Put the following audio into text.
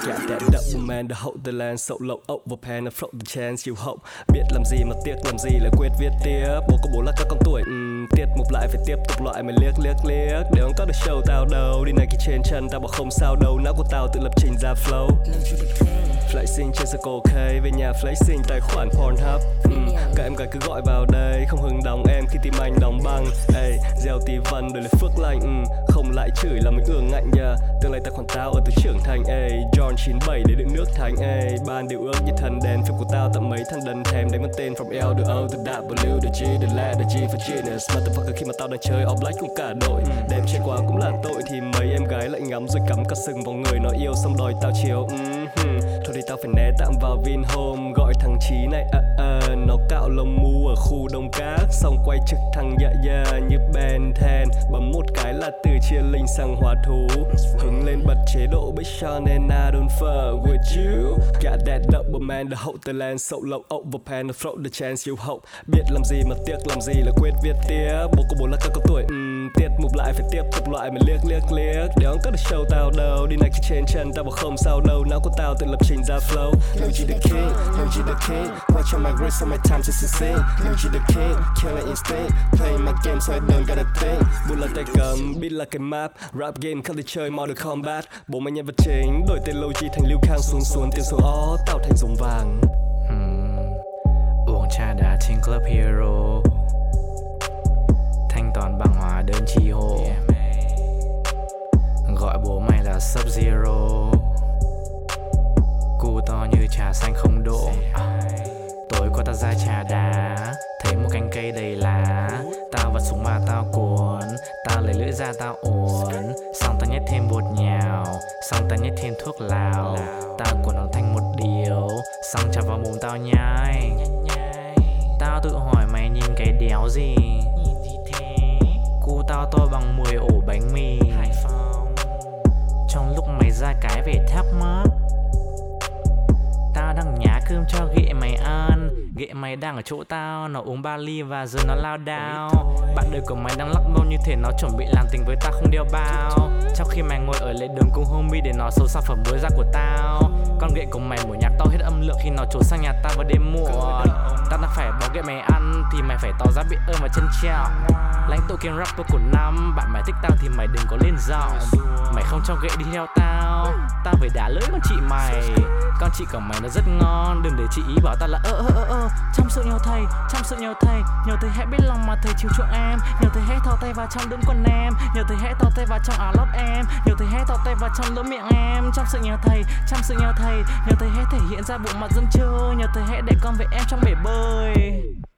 Got that double man, the hope the land so low over pan and float the chance you hope. Biết làm gì mà tiếc làm gì là quyết viết tiếp. Bố có bố là các con tuổi tiết mục lại phải tiếp tục loại mày liếc để không có được show tao đâu. Đi này kia trên chân tao bảo không sao đâu. Não của tao tự lập trình ra flow. Flexing trên circle K, về nhà flexing tài khoản Pornhub. Các em gái cứ gọi vào đây, không hứng đóng em khi tim anh đóng băng. Ey, gieo tí vần đổi lấy phước lành. Không lại chửi là mình ương ngạnh yeah. Tương lai tài khoản tao ở từ trưởng thành. Ey, John 97 để đựng nước thành. Ey, ban điều ước như thần đèn phim của tao tận mấy thằng đần thèm đánh mất tên from L to O to W to G to L to G for genius. Motherfucker khi mà tao đang chơi all black cùng cả đội. Đem trên quá cũng là tội thì mấy em gái lại ngắm rồi cắm cả sừng vào người nó yêu xong đòi tao chiều. Thôi thì tao phải né tạm vào Vinhome. Gọi thằng Chí này nó cạo lông mu ở khu Đông Các. Xong quay trực thằng như Ben 10. Bấm một cái là từ chia linh sang hòa thú. Hứng lên bật chế độ Big Sean and I don't fuck with you. Got that double man, the hope the land so low over pan and float the chance you hope. Biết làm gì mà tiếc làm gì là quyết viết tiếp. Bố của bố là các con tuổi tiết mục lại phải tiếp tục loại mày liếc để không có được show tao đâu. Đi này khi trên chân tao bảo không sao đâu. Não của tao tự lập trình ra flow. Lil G the king, Lil G the king. Watch on my wrist on my time just insane. Lil G the king, killing instinct. Playing my game so I don't gotta think. Bút là tay cầm, beat là cái map. Rap game không thể chơi Mortal Kombat. Bố mày nhân vật chính, đổi tên Lil G thành Liu Kang xuống tiền xuống ó tao thành rồng vàng. Uống trà đá trên Club Hero. Thanh toán bằng hóa đơn chi hô. Gọi bố mày là Sub-Zero. Cu to như trà xanh không độ. Tối qua tao ra trà đá, thấy một cành cây đầy lá. Tao vặt súng mà tao cuốn, tao lấy lưỡi ra tao uốn. Xong tao nhét thêm bột nhào, xong tao nhét thêm thuốc lào. Tao cuốn nó thành một điều, xong chặt vào mồm tao nhai. Tao tự hỏi mày nhìn cái đéo gì. Cu tao to bằng 10 ổ bánh mì. Trong lúc mày ra cái về thắc mắc, tao đang nhá cơm cho ghệ mày ăn. Ghệ mày đang ở chỗ tao, nó uống 3 ly và giờ nó lao đao. Bạn đời của mày đang lắc mông như thể nó chuẩn bị làm tình với tao không đeo bao. Trong khi mày ngồi ở lề đường cùng homie để nó sâu sản phẩm mới ra của tao. Con ghệ của mày mở nhạc to hết âm lượng khi nó trốn sang nhà tao vào đêm muộn. Tao đang phải bỏ ghệ mày ăn thì mày phải tỏ ra biết ơn và trân trọng. Lãnh tụ kiên rapper của năm, bạn mày thích tao thì mày đừng có lên giọng. Mày không cho ghệ đi theo tao, tao phải đá lưỡi con chị mày. Con chị của mày nó rất ngon, đừng để chị ý bảo tao là chăm sự nhau thầy, chăm sự nhau thầy. Nhờ thầy hãy biết lòng mà thầy chiều chuộng em. Nhờ thầy hãy thò tay vào trong đũng quần em. Nhờ thầy hãy thò tay vào trong áo lót em. Nhờ thầy hãy thò tay vào trong lỗ miệng em. Chăm sự nhau thầy, chăm sự nhau thầy. Nhờ thầy hãy thể hiện ra bộ mặt dân chơi. Nhờ thầy hãy để con về em trong bể bơi.